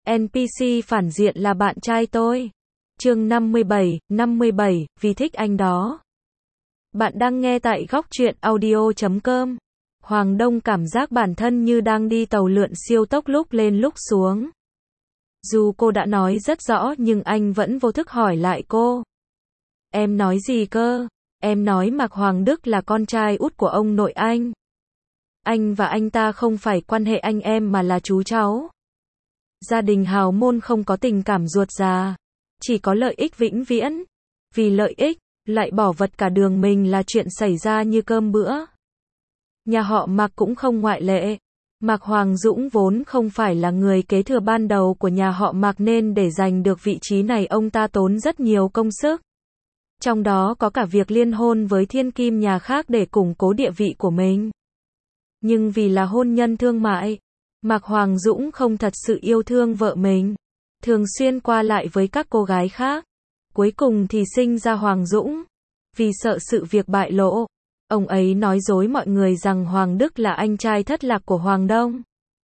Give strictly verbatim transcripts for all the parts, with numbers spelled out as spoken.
en pê xê phản diện là bạn trai tôi. Chương năm mươi bảy, năm mươi bảy, vì thích anh đó. Bạn đang nghe tại góc truyện audio chấm com. Hoàng Đông cảm giác bản thân như đang đi tàu lượn siêu tốc lúc lên lúc xuống. Dù cô đã nói rất rõ nhưng anh vẫn vô thức hỏi lại cô. Em nói gì cơ? Em nói Mạc Hoàng Đức là con trai út của ông nội anh. Anh và anh ta không phải quan hệ anh em mà là chú cháu. Gia đình hào môn không có tình cảm ruột già, chỉ có lợi ích vĩnh viễn. Vì lợi ích, lại bỏ vật cả đường mình là chuyện xảy ra như cơm bữa. Nhà họ Mạc cũng không ngoại lệ. Mạc Hoàng Dũng vốn không phải là người kế thừa ban đầu của nhà họ Mạc nên để giành được vị trí này ông ta tốn rất nhiều công sức. Trong đó có cả việc liên hôn với thiên kim nhà khác để củng cố địa vị của mình. Nhưng vì là hôn nhân thương mại, Mạc Hoàng Dũng không thật sự yêu thương vợ mình, thường xuyên qua lại với các cô gái khác. Cuối cùng thì sinh ra Hoàng Dũng. Vì sợ sự việc bại lộ, ông ấy nói dối mọi người rằng Hoàng Đức là anh trai thất lạc của Hoàng Đông.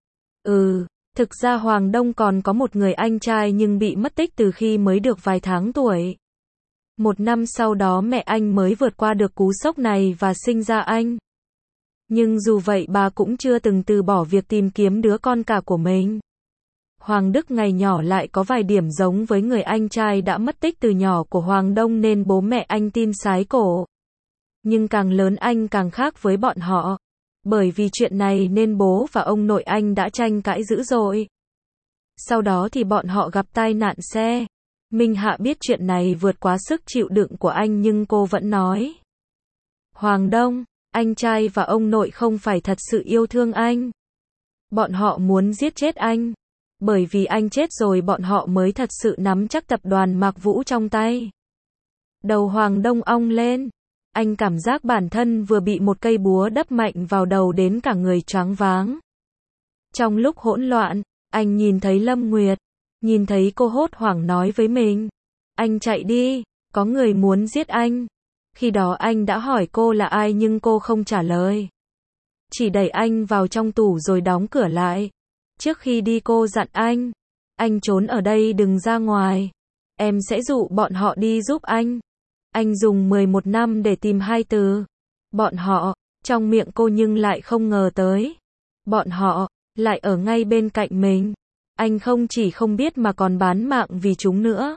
Ừ, thực ra Hoàng Đông còn có một người anh trai nhưng bị mất tích từ khi mới được vài tháng tuổi. Một năm sau đó mẹ anh mới vượt qua được cú sốc này và sinh ra anh. Nhưng dù vậy bà cũng chưa từng từ bỏ việc tìm kiếm đứa con cả của mình. Hoàng Đức ngày nhỏ lại có vài điểm giống với người anh trai đã mất tích từ nhỏ của Hoàng Đông nên bố mẹ anh tin sái cổ. Nhưng càng lớn anh càng khác với bọn họ. Bởi vì chuyện này nên bố và ông nội anh đã tranh cãi dữ dội. Sau đó thì bọn họ gặp tai nạn xe. Minh Hạ biết chuyện này vượt quá sức chịu đựng của anh nhưng cô vẫn nói. Hoàng Đông, anh trai và ông nội không phải thật sự yêu thương anh. Bọn họ muốn giết chết anh. Bởi vì anh chết rồi bọn họ mới thật sự nắm chắc tập đoàn Mạc Vũ trong tay. Đầu Hoàng Đông ong lên. Anh cảm giác bản thân vừa bị một cây búa đập mạnh vào đầu đến cả người choáng váng. Trong lúc hỗn loạn, anh nhìn thấy Lâm Nguyệt. Nhìn thấy cô hốt hoảng nói với mình. Anh chạy đi, có người muốn giết anh. Khi đó anh đã hỏi cô là ai nhưng cô không trả lời. Chỉ đẩy anh vào trong tủ rồi đóng cửa lại. Trước khi đi cô dặn anh. Anh trốn ở đây đừng ra ngoài. Em sẽ dụ bọn họ đi giúp anh. Anh dùng mười một năm để tìm hai từ. Bọn họ, trong miệng cô nhưng lại không ngờ tới. Bọn họ, lại ở ngay bên cạnh mình. Anh không chỉ không biết mà còn bán mạng vì chúng nữa.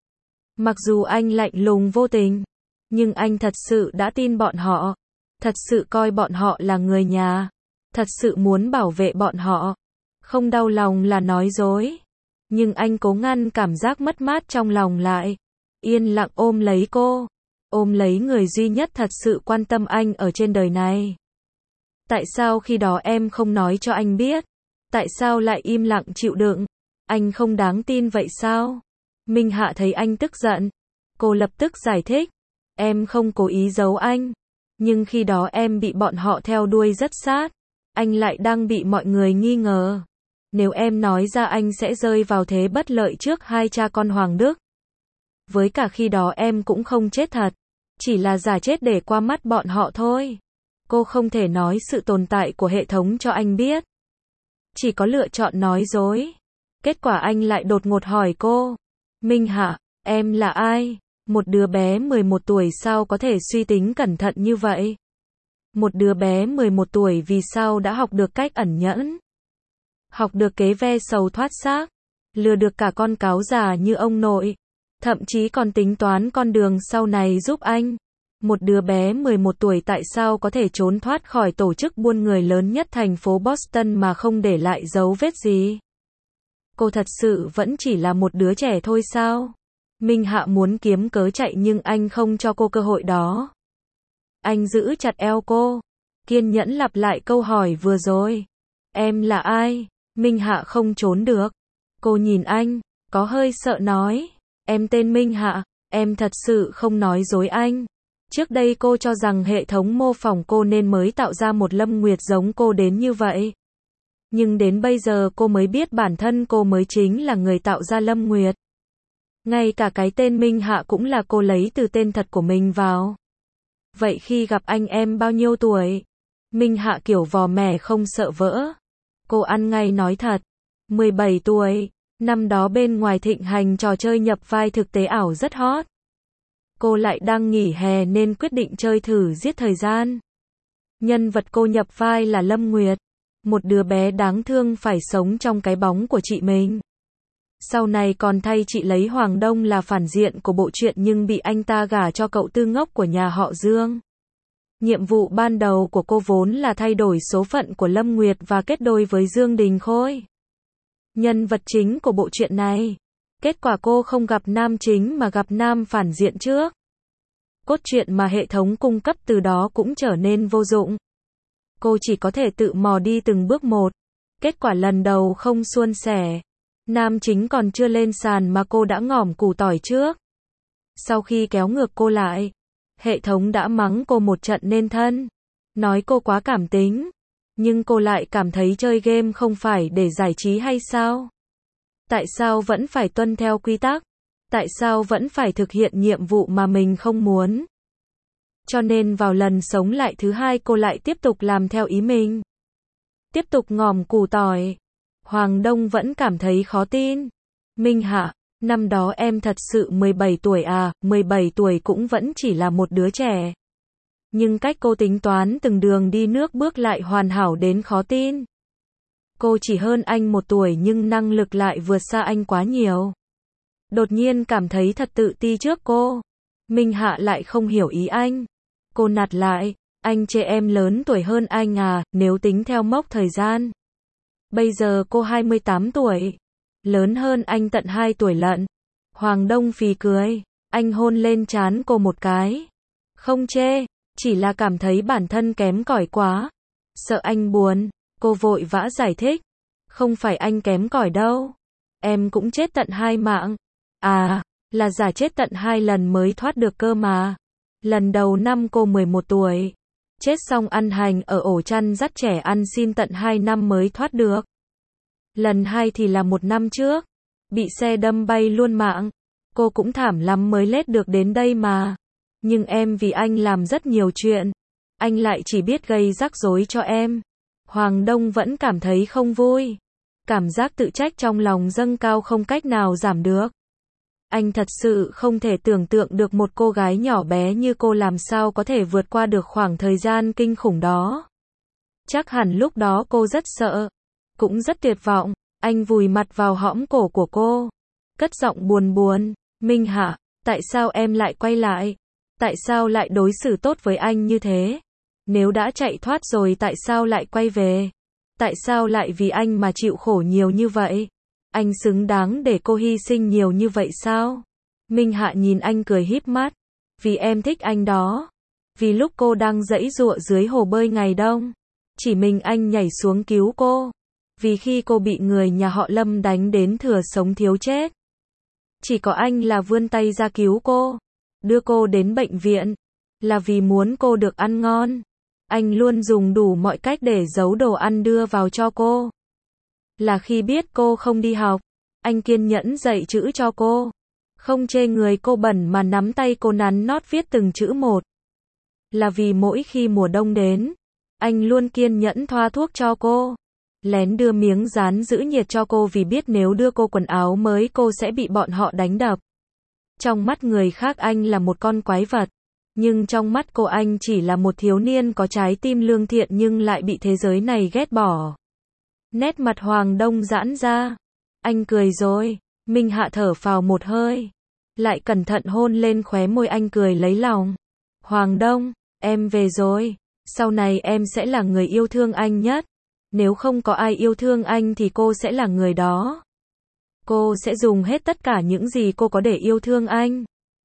Mặc dù anh lạnh lùng vô tình, nhưng anh thật sự đã tin bọn họ. Thật sự coi bọn họ là người nhà. Thật sự muốn bảo vệ bọn họ. Không đau lòng là nói dối. Nhưng anh cố ngăn cảm giác mất mát trong lòng lại. Yên lặng ôm lấy cô. Ôm lấy người duy nhất thật sự quan tâm anh ở trên đời này. Tại sao khi đó em không nói cho anh biết? Tại sao lại im lặng chịu đựng? Anh không đáng tin vậy sao? Minh Hạ thấy anh tức giận. Cô lập tức giải thích. Em không cố ý giấu anh. Nhưng khi đó em bị bọn họ theo đuôi rất sát. Anh lại đang bị mọi người nghi ngờ. Nếu em nói ra anh sẽ rơi vào thế bất lợi trước hai cha con Hoàng Đức. Với cả khi đó em cũng không chết thật. Chỉ là giả chết để qua mắt bọn họ thôi. Cô không thể nói sự tồn tại của hệ thống cho anh biết. Chỉ có lựa chọn nói dối. Kết quả anh lại đột ngột hỏi cô. Minh Hạ, em là ai? Một đứa bé mười một tuổi sao có thể suy tính cẩn thận như vậy? Một đứa bé mười một tuổi vì sao đã học được cách ẩn nhẫn? Học được kế ve sầu thoát xác. Lừa được cả con cáo già như ông nội. Thậm chí còn tính toán con đường sau này giúp anh. Một đứa bé mười một tuổi tại sao có thể trốn thoát khỏi tổ chức buôn người lớn nhất thành phố Boston mà không để lại dấu vết gì? Cô thật sự vẫn chỉ là một đứa trẻ thôi sao? Minh Hạ muốn kiếm cớ chạy nhưng anh không cho cô cơ hội đó. Anh giữ chặt eo cô. Kiên nhẫn lặp lại câu hỏi vừa rồi. Em là ai? Minh Hạ không trốn được. Cô nhìn anh, có hơi sợ nói. Em tên Minh Hạ, em thật sự không nói dối anh. Trước đây cô cho rằng hệ thống mô phỏng cô nên mới tạo ra một Lâm Nguyệt giống cô đến như vậy. Nhưng đến bây giờ cô mới biết bản thân cô mới chính là người tạo ra Lâm Nguyệt. Ngay cả cái tên Minh Hạ cũng là cô lấy từ tên thật của mình vào. Vậy khi gặp anh em bao nhiêu tuổi? Minh Hạ kiểu vò mẻ không sợ vỡ. Cô ăn ngay nói thật. mười bảy tuổi. Năm đó bên ngoài thịnh hành trò chơi nhập vai thực tế ảo rất hot. Cô lại đang nghỉ hè nên quyết định chơi thử giết thời gian. Nhân vật cô nhập vai là Lâm Nguyệt, một đứa bé đáng thương phải sống trong cái bóng của chị mình. Sau này còn thay chị lấy Hoàng Đông là phản diện của bộ truyện nhưng bị anh ta gả cho cậu tư ngốc của nhà họ Dương. Nhiệm vụ ban đầu của cô vốn là thay đổi số phận của Lâm Nguyệt và kết đôi với Dương Đình Khôi, nhân vật chính của bộ truyện này. Kết quả cô không gặp nam chính mà gặp nam phản diện trước. Cốt truyện mà hệ thống cung cấp từ đó cũng trở nên vô dụng. Cô chỉ có thể tự mò đi từng bước một. Kết quả lần đầu không suôn sẻ. Nam chính còn chưa lên sàn mà cô đã ngỏm củ tỏi trước. Sau khi kéo ngược cô lại, hệ thống đã mắng cô một trận nên thân. Nói cô quá cảm tính. Nhưng cô lại cảm thấy chơi game không phải để giải trí hay sao? Tại sao vẫn phải tuân theo quy tắc? Tại sao vẫn phải thực hiện nhiệm vụ mà mình không muốn? Cho nên vào lần sống lại thứ hai cô lại tiếp tục làm theo ý mình. Tiếp tục ngòm củ tỏi. Hoàng Đông vẫn cảm thấy khó tin. Minh Hạ, năm đó em thật sự mười bảy tuổi à, mười bảy tuổi cũng vẫn chỉ là một đứa trẻ. Nhưng cách cô tính toán từng đường đi nước bước lại hoàn hảo đến khó tin. Cô chỉ hơn anh một tuổi nhưng năng lực lại vượt xa anh quá nhiều. Đột nhiên cảm thấy thật tự ti trước cô. Minh Hạ lại không hiểu ý anh. Cô nạt lại, anh chê em lớn tuổi hơn anh à, nếu tính theo mốc thời gian. Bây giờ cô hai mươi tám tuổi, lớn hơn anh tận hai tuổi lận. Hoàng Đông phì cười, anh hôn lên trán cô một cái. Không chê, chỉ là cảm thấy bản thân kém cỏi quá. Sợ anh buồn, cô vội vã giải thích. Không phải anh kém cỏi đâu. Em cũng chết tận hai mạng. À, là giả chết tận hai lần mới thoát được cơ mà. Lần đầu năm cô mười một tuổi. Chết xong ăn hành ở ổ chăn dắt trẻ ăn xin tận hai năm mới thoát được. Lần hai thì là một năm trước. Bị xe đâm bay luôn mạng. Cô cũng thảm lắm mới lết được đến đây mà. Nhưng em vì anh làm rất nhiều chuyện. Anh lại chỉ biết gây rắc rối cho em. Hoàng Đông vẫn cảm thấy không vui. Cảm giác tự trách trong lòng dâng cao không cách nào giảm được. Anh thật sự không thể tưởng tượng được một cô gái nhỏ bé như cô làm sao có thể vượt qua được khoảng thời gian kinh khủng đó. Chắc hẳn lúc đó cô rất sợ, cũng rất tuyệt vọng. Anh vùi mặt vào hõm cổ của cô, cất giọng buồn buồn, Minh Hạ, tại sao em lại quay lại? Tại sao lại đối xử tốt với anh như thế? Nếu đã chạy thoát rồi tại sao lại quay về? Tại sao lại vì anh mà chịu khổ nhiều như vậy? Anh xứng đáng để cô hy sinh nhiều như vậy sao? Minh Hạ nhìn anh cười híp mắt. Vì em thích anh đó. Vì lúc cô đang giãy giụa dưới hồ bơi ngày đông, chỉ mình anh nhảy xuống cứu cô. Vì khi cô bị người nhà họ Lâm đánh đến thừa sống thiếu chết, chỉ có anh là vươn tay ra cứu cô, đưa cô đến bệnh viện. Là vì muốn cô được ăn ngon. Anh luôn dùng đủ mọi cách để giấu đồ ăn đưa vào cho cô. Là khi biết cô không đi học, anh kiên nhẫn dạy chữ cho cô. Không chê người cô bẩn mà nắm tay cô nắn nót viết từng chữ một. Là vì mỗi khi mùa đông đến, anh luôn kiên nhẫn thoa thuốc cho cô. Lén đưa miếng dán giữ nhiệt cho cô vì biết nếu đưa cô quần áo mới cô sẽ bị bọn họ đánh đập. Trong mắt người khác anh là một con quái vật. Nhưng trong mắt cô anh chỉ là một thiếu niên có trái tim lương thiện nhưng lại bị thế giới này ghét bỏ. Nét mặt Hoàng Đông giãn ra. Anh cười rồi. Minh Hạ thở phào một hơi. Lại cẩn thận hôn lên khóe môi anh cười lấy lòng. Hoàng Đông, em về rồi. Sau này em sẽ là người yêu thương anh nhất. Nếu không có ai yêu thương anh thì cô sẽ là người đó. Cô sẽ dùng hết tất cả những gì cô có để yêu thương anh.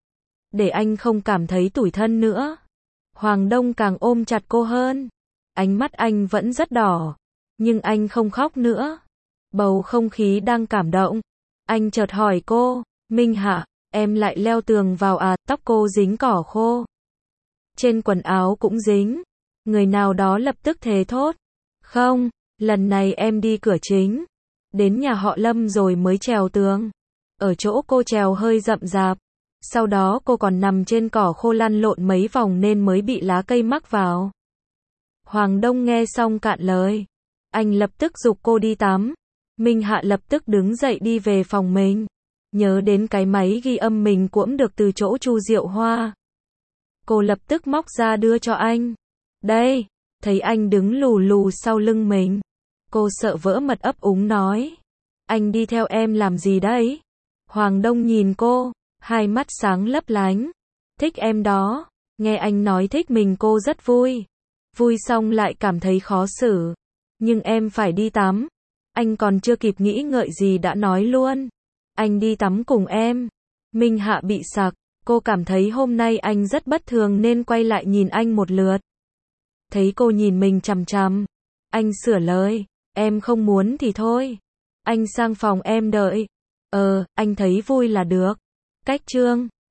Để anh không cảm thấy tủi thân nữa. Hoàng Đông càng ôm chặt cô hơn. Ánh mắt anh vẫn rất đỏ. Nhưng anh không khóc nữa. Bầu không khí đang cảm động. Anh chợt hỏi cô, Minh Hạ, em lại leo tường vào à? Tóc cô dính cỏ khô. Trên quần áo cũng dính. Người nào đó lập tức thề thốt. Không, lần này em đi cửa chính. Đến nhà họ Lâm rồi mới trèo tường. Ở chỗ cô trèo hơi rậm rạp. Sau đó cô còn nằm trên cỏ khô lăn lộn mấy vòng nên mới bị lá cây mắc vào. Hoàng Đông nghe xong cạn lời. Anh lập tức giục cô đi tắm. Minh Hạ lập tức đứng dậy đi về phòng mình. Nhớ đến cái máy ghi âm mình cuỗm được từ chỗ Chu Diệu Hoa. Cô lập tức móc ra đưa cho anh. Đây, thấy anh đứng lù lù sau lưng mình. Cô sợ vỡ mật ấp úng nói. Anh đi theo em làm gì đấy? Hoàng Đông nhìn cô, hai mắt sáng lấp lánh. Thích em đó. Nghe anh nói thích mình cô rất vui. Vui xong lại cảm thấy khó xử. Nhưng em phải đi tắm. Anh còn chưa kịp nghĩ ngợi gì đã nói luôn. Anh đi tắm cùng em. Minh Hạ bị sặc. Cô cảm thấy hôm nay anh rất bất thường nên quay lại nhìn anh một lượt. Thấy cô nhìn mình chằm chằm. Anh sửa lời. Em không muốn thì thôi. Anh sang phòng em đợi. Ờ, anh thấy vui là được. Cách chương